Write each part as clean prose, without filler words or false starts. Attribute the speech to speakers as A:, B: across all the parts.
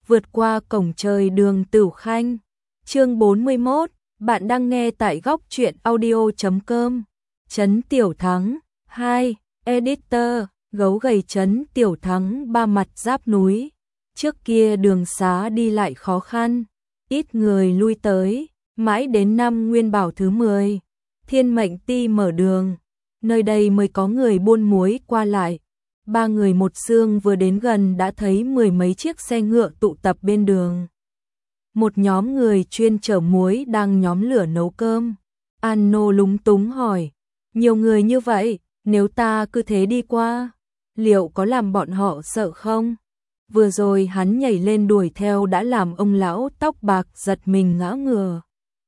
A: vượt qua cổng trời Đường Tửu Khanh. Chương 41, bạn đang nghe tại góc truyện audio.com. Trấn Tiểu Thắng 2, Editor, gấu gầy Trấn Tiểu Thắng ba mặt giáp núi. Trước kia đường xá đi lại khó khăn, ít người lui tới, mãi đến năm Nguyên Bảo thứ 10, Thiên Mệnh Ti mở đường, nơi đây mới có người buôn muối qua lại. Ba người một xương vừa đến gần đã thấy mười mấy chiếc xe ngựa tụ tập bên đường. Một nhóm người chuyên chở muối đang nhóm lửa nấu cơm. Anno lúng túng hỏi, nhiều người như vậy, nếu ta cứ thế đi qua, liệu có làm bọn họ sợ không? Vừa rồi hắn nhảy lên đuổi theo đã làm ông lão tóc bạc giật mình ngã ngửa.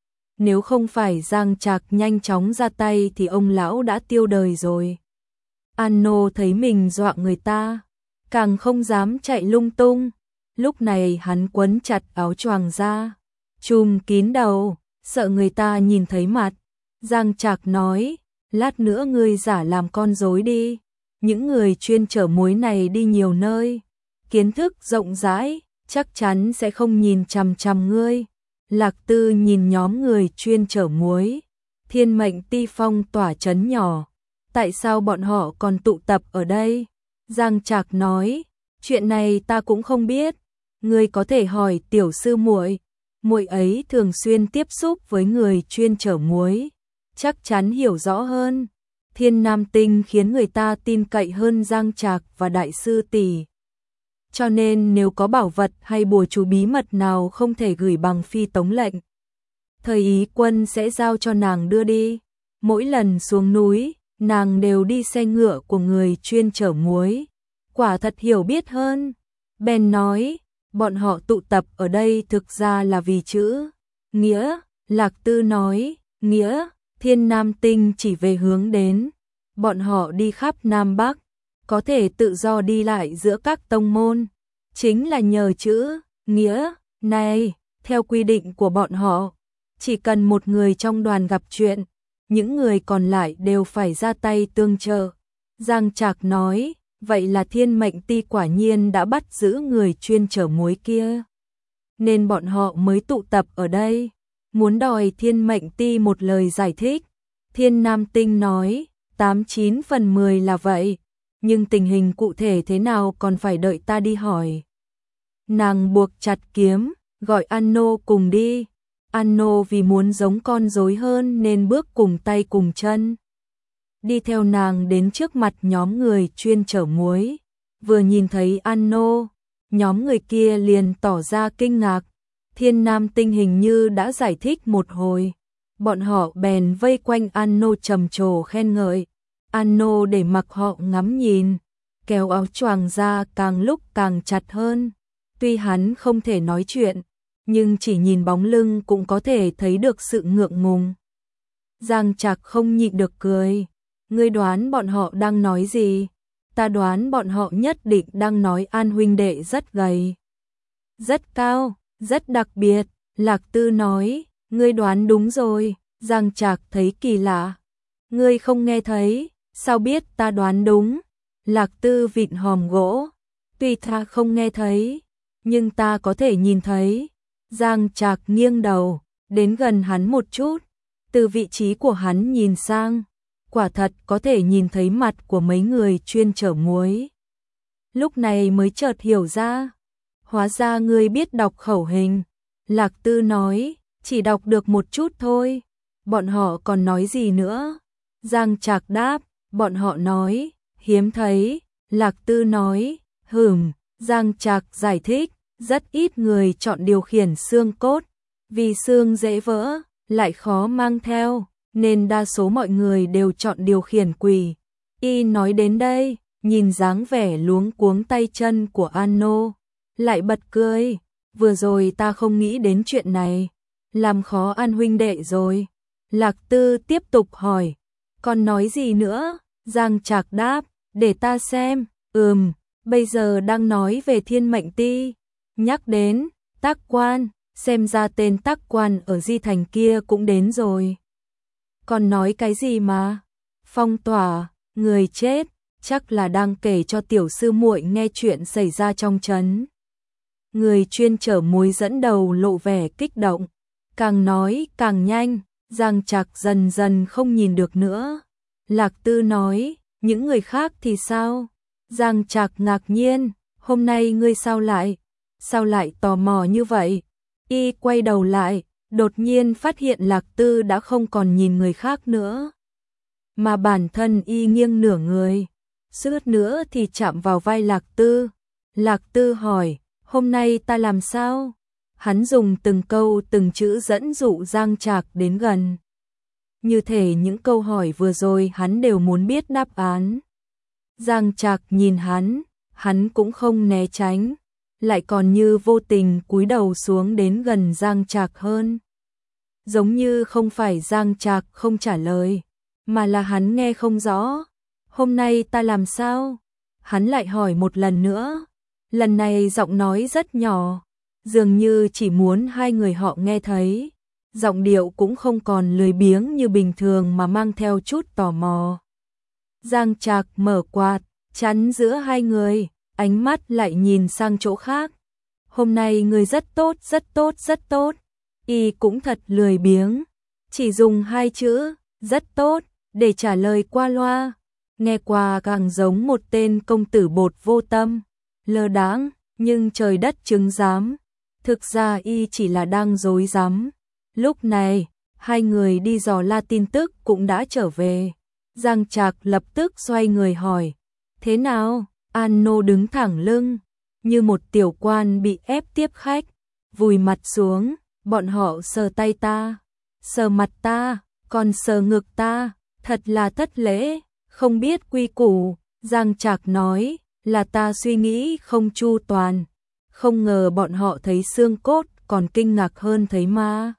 A: Nếu không phải Giang Trạc nhanh chóng ra tay thì ông lão đã tiêu đời rồi. Anno thấy mình dọa người ta, càng không dám chạy lung tung. Lúc này hắn quấn chặt áo choàng ra, trùm kín đầu, sợ người ta nhìn thấy mặt. Giang Trạc nói, lát nữa ngươi giả làm con rối đi. Những người chuyên chở muối này đi nhiều nơi, kiến thức rộng rãi, chắc chắn sẽ không nhìn chằm chằm ngươi. Lạc Tư nhìn nhóm người chuyên chở muối, Thiên Mệnh Ti phong tỏa trấn nhỏ. Tại sao bọn họ còn tụ tập ở đây? Giang Trạc nói, chuyện này ta cũng không biết. Ngươi có thể hỏi tiểu sư muội, muội ấy thường xuyên tiếp xúc với người chuyên chở muối, chắc chắn hiểu rõ hơn. Thiên Nam Tinh khiến người ta tin cậy hơn Giang Trạc và đại sư tỷ. Cho nên nếu có bảo vật hay bùa chú bí mật nào không thể gửi bằng phi tống lệnh, Thời Ý Quân sẽ giao cho nàng đưa đi. Mỗi lần xuống núi, nàng đều đi xe ngựa của người chuyên chở muối. Quả thật hiểu biết hơn. Ben nói, bọn họ tụ tập ở đây thực ra là vì chữ nghĩa. Lạc Tư nói, nghĩa, Thiên Nam Tinh chỉ về hướng đến. Bọn họ đi khắp Nam Bắc, có thể tự do đi lại giữa các tông môn, chính là nhờ chữ nghĩa này. Theo quy định của bọn họ, chỉ cần một người trong đoàn gặp chuyện, những người còn lại đều phải ra tay tương trợ. Giang Trạc nói, vậy là Thiên Mệnh Ti quả nhiên đã bắt giữ người chuyên chở muối kia, nên bọn họ mới tụ tập ở đây, muốn đòi Thiên Mệnh Ti một lời giải thích. Thiên Nam Tinh nói, 89 phần 10 là vậy, nhưng tình hình cụ thể thế nào còn phải đợi ta đi hỏi. Nàng buộc chặt kiếm, gọi Anno cùng đi. Anno vì muốn giống con rối hơn nên bước cùng tay cùng chân, đi theo nàng đến trước mặt nhóm người chuyên chở muối. Vừa nhìn thấy Anno, nhóm người kia liền tỏ ra kinh ngạc. Thiên Nam Tinh hình như đã giải thích một hồi, bọn họ bèn vây quanh Anno trầm trồ khen ngợi. Anno để mặc họ ngắm nhìn, kéo áo choàng ra càng lúc càng chặt hơn. Tuy hắn không thể nói chuyện, nhưng chỉ nhìn bóng lưng cũng có thể thấy được sự ngượng ngùng. Giang Trạc không nhịn được cười. Ngươi đoán bọn họ đang nói gì? Ta đoán bọn họ nhất định đang nói An huynh đệ rất gầy, rất cao, rất đặc biệt. Lạc Tư nói, ngươi đoán đúng rồi. Giang Trạc thấy kỳ lạ. Ngươi không nghe thấy, sao biết ta đoán đúng? Lạc Tư vịn hòm gỗ. Tuy ta không nghe thấy, nhưng ta có thể nhìn thấy. Giang Trạc nghiêng đầu, đến gần hắn một chút. Từ vị trí của hắn nhìn sang, quả thật có thể nhìn thấy mặt của mấy người chuyên chở muối. Lúc này mới chợt hiểu ra, hóa ra ngươi biết đọc khẩu hình. Lạc Tư nói, chỉ đọc được một chút thôi. Bọn họ còn nói gì nữa? Giang Trạc đáp, bọn họ nói, hiếm thấy. Lạc Tư nói, Giang Trạc giải thích, rất ít người chọn điều khiển xương cốt, vì xương dễ vỡ, lại khó mang theo, nên đa số mọi người đều chọn điều khiển quỷ. Y nói đến đây, nhìn dáng vẻ luống cuống tay chân của Anno, lại bật cười. Vừa rồi ta không nghĩ đến chuyện này, làm khó An huynh đệ rồi. Lạc Tư tiếp tục hỏi, còn nói gì nữa? Giang Trạc đáp, để ta xem. Bây giờ đang nói về Thiên Mệnh Ti. Nhắc đến Tác Quan, xem ra tên Tác Quan ở Di Thành kia cũng đến rồi. Còn nói cái gì mà? Phong tỏa, người chết, chắc là đang kể cho tiểu sư muội nghe chuyện xảy ra trong trấn. người chuyên chở muối dẫn đầu lộ vẻ kích động, càng nói càng nhanh, Giang Trạc dần dần không nhìn được nữa. Lạc Tư nói, những người khác thì sao? Giang Trạc ngạc nhiên, hôm nay ngươi sao lại tò mò như vậy? Y quay đầu lại, đột nhiên phát hiện Lạc Tư đã không còn nhìn người khác nữa, mà bản thân Y nghiêng nửa người, suýt nữa thì chạm vào vai Lạc Tư. Lạc Tư hỏi, hôm nay ta làm sao? Hắn dùng từng câu từng chữ dẫn dụ Giang Trạc đến gần. Như thể những câu hỏi vừa rồi hắn đều muốn biết đáp án. Giang Trạc nhìn hắn cũng không né tránh, lại còn như vô tình cúi đầu xuống đến gần Giang Trạc hơn. Giống như không phải Giang Trạc không trả lời, mà là hắn nghe không rõ. Hôm nay ta làm sao? Hắn lại hỏi một lần nữa. Lần này giọng nói rất nhỏ, dường như chỉ muốn hai người họ nghe thấy. Giọng điệu cũng không còn lười biếng như bình thường mà mang theo chút tò mò. Giang Trạc mở quạt, chắn giữa hai người, ánh mắt lại nhìn sang chỗ khác. Hôm nay người rất tốt, rất tốt, rất tốt. Y cũng thật lười biếng, chỉ dùng hai chữ, rất tốt, để trả lời qua loa. Nghe qua càng giống một tên công tử bột vô tâm, lơ đãng, nhưng trời đất chứng giám. Thực ra Y chỉ là đang dối rắm. Lúc này, hai người đi dò la tin tức cũng đã trở về. Giang Trạc lập tức xoay người hỏi, thế nào? Anno đứng thẳng lưng, như một tiểu quan bị ép tiếp khách, vùi mặt xuống. Bọn họ sờ tay ta, sờ mặt ta, còn sờ ngực ta, thật là thất lễ, không biết quy củ. Giang Trạc nói, là ta suy nghĩ không chu toàn, không ngờ bọn họ thấy xương cốt còn kinh ngạc hơn thấy ma.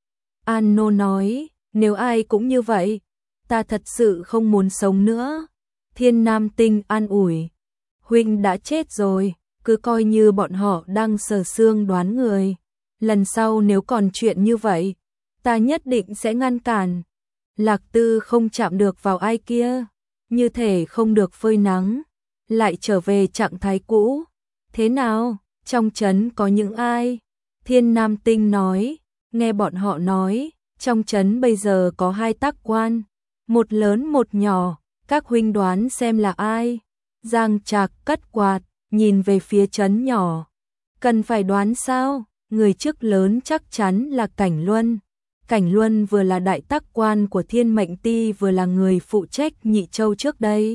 A: Anno nói, nếu ai cũng như vậy, ta thật sự không muốn sống nữa. Thiên Nam Tinh an ủi, huynh đã chết rồi, cứ coi như bọn họ đang sờ xương đoán người. Lần sau nếu còn chuyện như vậy, ta nhất định sẽ ngăn cản. Lạc Tư không chạm được vào ai kia, như thể không được phơi nắng, lại trở về trạng thái cũ. Thế nào, trong trấn có những ai? Thiên Nam Tinh nói, nghe bọn họ nói, trong trấn bây giờ có hai tác quan, một lớn một nhỏ, các huynh đoán xem là ai? Giang Trạc cất quạt, nhìn về phía trấn nhỏ. Cần phải đoán sao? Người trước lớn chắc chắn là Cảnh Luân. Cảnh Luân vừa là đại tác quan của Thiên Mệnh Ti, vừa là người phụ trách Nhị Châu trước đây.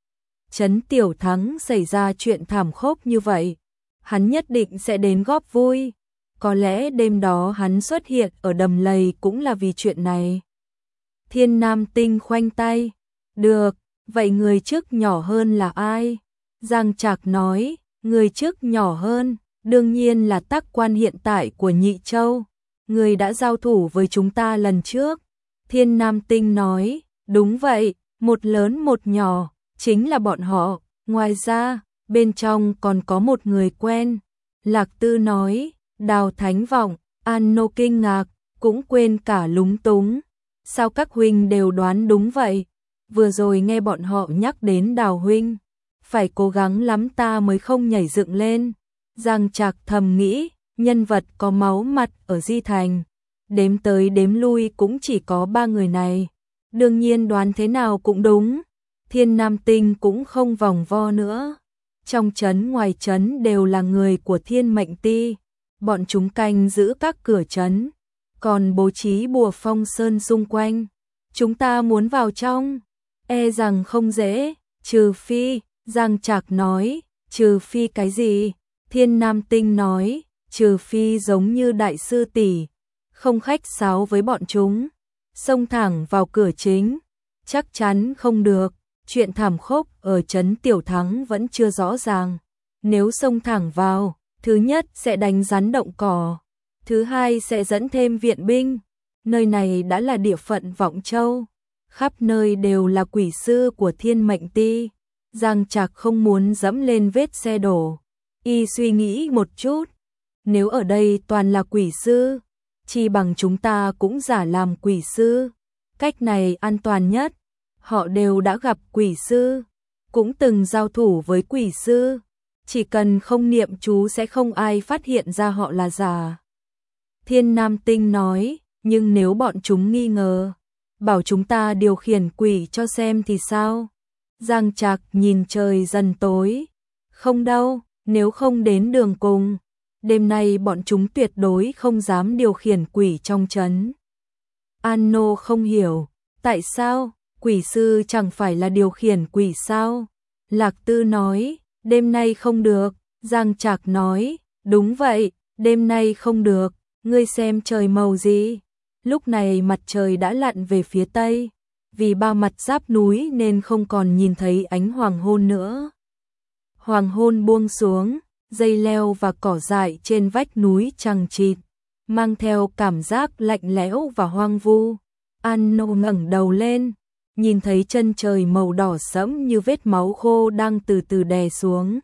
A: Trấn Tiểu Thắng xảy ra chuyện thảm khốc như vậy, hắn nhất định sẽ đến góp vui. Có lẽ đêm đó hắn xuất hiện ở đầm lầy cũng là vì chuyện này. Thiên Nam Tinh khoanh tay. Được, vậy người trước nhỏ hơn là ai? Giang Trạc nói, người trước nhỏ hơn, đương nhiên là tác quan hiện tại của Nhị Châu. Người đã giao thủ với chúng ta lần trước. Thiên Nam Tinh nói, đúng vậy, một lớn một nhỏ, chính là bọn họ. Ngoài ra, bên trong còn có một người quen. Lạc Tư nói, Đào Thánh Vọng. Anno kinh ngạc, cũng quên cả lúng túng. Sao các huynh đều đoán đúng vậy? Vừa rồi nghe bọn họ nhắc đến Đào huynh, phải cố gắng lắm ta mới không nhảy dựng lên. Giang Trạc thầm nghĩ, nhân vật có máu mặt ở Di Thành, đếm tới đếm lui cũng chỉ có 3 người này. Đương nhiên đoán thế nào cũng đúng. Thiên Nam Tinh cũng không vòng vo nữa. Trong trấn ngoài trấn đều là người của Thiên Mệnh Ti. Bọn chúng canh giữ các cửa trấn, còn bố trí bùa phong sơn xung quanh. Chúng ta muốn vào trong, e rằng không dễ, trừ phi, Giang Trạc nói, trừ phi cái gì? Thiên Nam Tinh nói, trừ phi giống như đại sư tỷ, không khách sáo với bọn chúng, xông thẳng vào cửa chính, chắc chắn không được. Chuyện thảm khốc ở trấn Tiểu Thắng vẫn chưa rõ ràng, nếu xông thẳng vào, thứ nhất sẽ đánh rắn động cỏ, thứ hai sẽ dẫn thêm viện binh. Nơi này đã là địa phận Vọng Châu, khắp nơi đều là quỷ sư của Thiên Mệnh Ti. Giang Trạc không muốn dẫm lên vết xe đổ. Y suy nghĩ một chút, nếu ở đây toàn là quỷ sư, chi bằng chúng ta cũng giả làm quỷ sư. Cách này an toàn nhất. Họ đều đã gặp quỷ sư, cũng từng giao thủ với quỷ sư. chỉ cần không niệm chú sẽ không ai phát hiện ra họ là giả. Thiên Nam Tinh nói, nhưng nếu bọn chúng nghi ngờ, bảo chúng ta điều khiển quỷ cho xem thì sao? Giang Trạc nhìn trời dần tối, không đâu, nếu không đến đường cùng, đêm nay bọn chúng tuyệt đối không dám điều khiển quỷ trong trấn. An-nô không hiểu, tại sao, quỷ sư chẳng phải là điều khiển quỷ sao? Lạc Tư nói, đêm nay không được. Giang Trạc nói, đúng vậy, đêm nay không được, ngươi xem trời màu gì? Lúc này mặt trời đã lặn về phía tây, vì ba mặt giáp núi nên không còn nhìn thấy ánh hoàng hôn nữa. Hoàng hôn buông xuống, dây leo và cỏ dại trên vách núi chằng chịt, mang theo cảm giác lạnh lẽo và hoang vu. An-nô ngẩng đầu lên, nhìn thấy chân trời màu đỏ sẫm như vết máu khô đang từ từ đè xuống.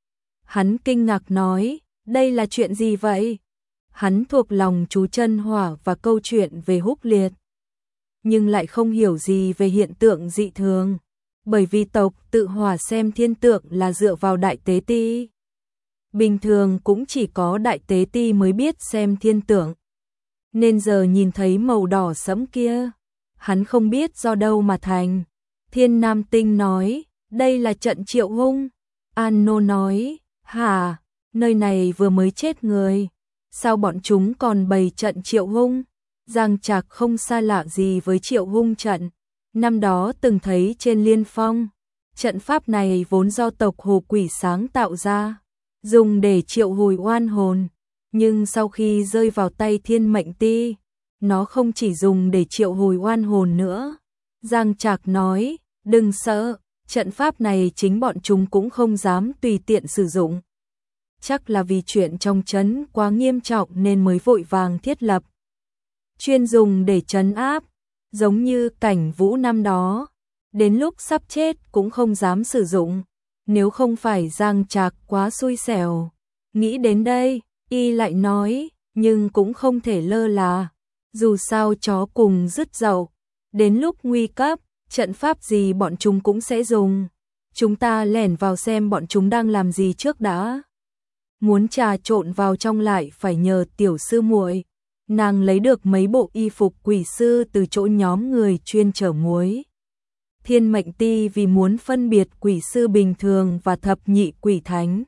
A: Hắn kinh ngạc nói, đây là chuyện gì vậy? Hắn thuộc lòng chú Chân Hỏa và câu chuyện về Húc Liệt, nhưng lại không hiểu gì về hiện tượng dị thường, bởi vì tộc Tự Hỏa xem thiên tượng là dựa vào Đại Tế Ti. Bình thường cũng chỉ có Đại Tế Ti mới biết xem thiên tượng, nên giờ nhìn thấy màu đỏ sẫm kia, hắn không biết do đâu mà thành. Thiên Nam Tinh nói, đây là trận triệu hung. An-nô nói, hả, nơi này vừa mới chết người, sao bọn chúng còn bày trận triệu hung? Giang Trạc không xa lạ gì với triệu hung trận, năm đó từng thấy trên Liên Phong. Trận pháp này vốn do tộc Hồ Quỷ sáng tạo ra, dùng để triệu hồi oan hồn, nhưng sau khi rơi vào tay Thiên Mệnh Ti, nó không chỉ dùng để triệu hồi oan hồn nữa. Giang Trạc nói, đừng sợ, trận pháp này chính bọn chúng cũng không dám tùy tiện sử dụng. Chắc là vì chuyện trong trấn quá nghiêm trọng nên mới vội vàng thiết lập. Chuyên dùng để trấn áp, giống như Cảnh Vũ năm đó, đến lúc sắp chết cũng không dám sử dụng. Nếu không phải Giang Trạc quá xui xẻo. Nghĩ đến đây, y lại nói, nhưng cũng không thể lơ là. Dù sao chó cùng rứt dậu, đến lúc nguy cấp, trận pháp gì bọn chúng cũng sẽ dùng. Chúng ta lẻn vào xem bọn chúng đang làm gì trước đã. Muốn trà trộn vào trong lại phải nhờ tiểu sư muội. Nàng lấy được mấy bộ y phục quỷ sư từ chỗ nhóm người chuyên chở muối. Thiên Mệnh Ti vì muốn phân biệt quỷ sư bình thường và thập nhị quỷ thánh,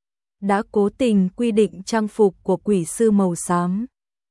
A: đã cố tình quy định trang phục của quỷ sư màu xám,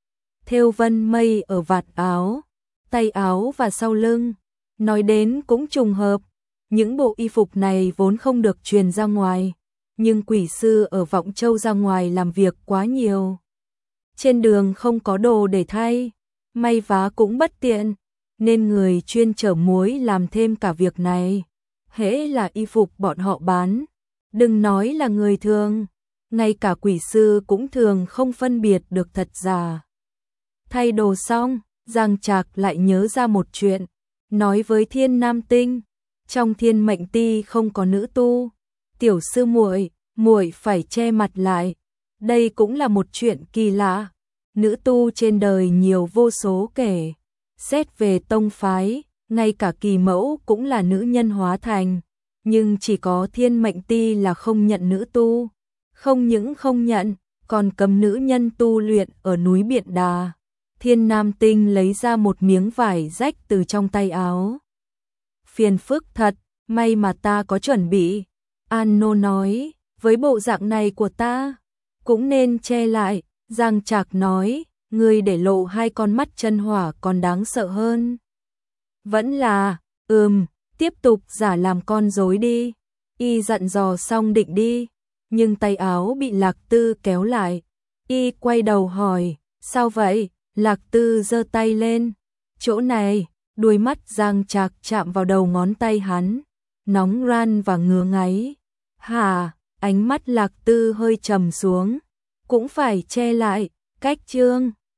A: thêu vân mây ở vạt áo, tay áo và sau lưng. Nói đến cũng trùng hợp, những bộ y phục này vốn không được truyền ra ngoài, nhưng quỷ sư ở Vọng Châu ra ngoài làm việc quá nhiều. Trên đường không có đồ để thay, may vá cũng bất tiện, nên người chuyên chở muối làm thêm cả việc này. Hễ là y phục bọn họ bán, đừng nói là người thường, ngay cả quỷ sư cũng thường không phân biệt được thật giả. Thay đồ xong, Giang Trạc lại nhớ ra một chuyện, nói với Thiên Nam Tinh, trong Thiên Mệnh Ti không có nữ tu, tiểu sư muội, muội phải che mặt lại. Đây cũng là một chuyện kỳ lạ, nữ tu trên đời nhiều vô số kể. Xét về tông phái, ngay cả Kỳ Mẫu cũng là nữ nhân hóa thành, nhưng chỉ có Thiên Mệnh Ti là không nhận nữ tu. Không những không nhận, còn cấm nữ nhân tu luyện ở núi Biện Đà. Thiên Nam Tinh lấy ra một miếng vải rách từ trong tay áo. Phiền phức thật, may mà ta có chuẩn bị. An-nô nói, với bộ dạng này của ta, cũng nên che lại. Giang Trạc nói, ngươi để lộ hai con mắt chân hỏa còn đáng sợ hơn. Vẫn là, tiếp tục giả làm con rối đi. Y dặn dò xong định đi, nhưng tay áo bị Lạc Tư kéo lại. Y quay đầu hỏi, sao vậy? Lạc Tư giơ tay lên. Chỗ này, đuôi mắt Giang Trạc chạm vào đầu ngón tay hắn, nóng ran và ngứa ngáy. Hả? Ánh mắt Lạc Tư hơi trầm xuống. Cũng phải che lại, cách trương.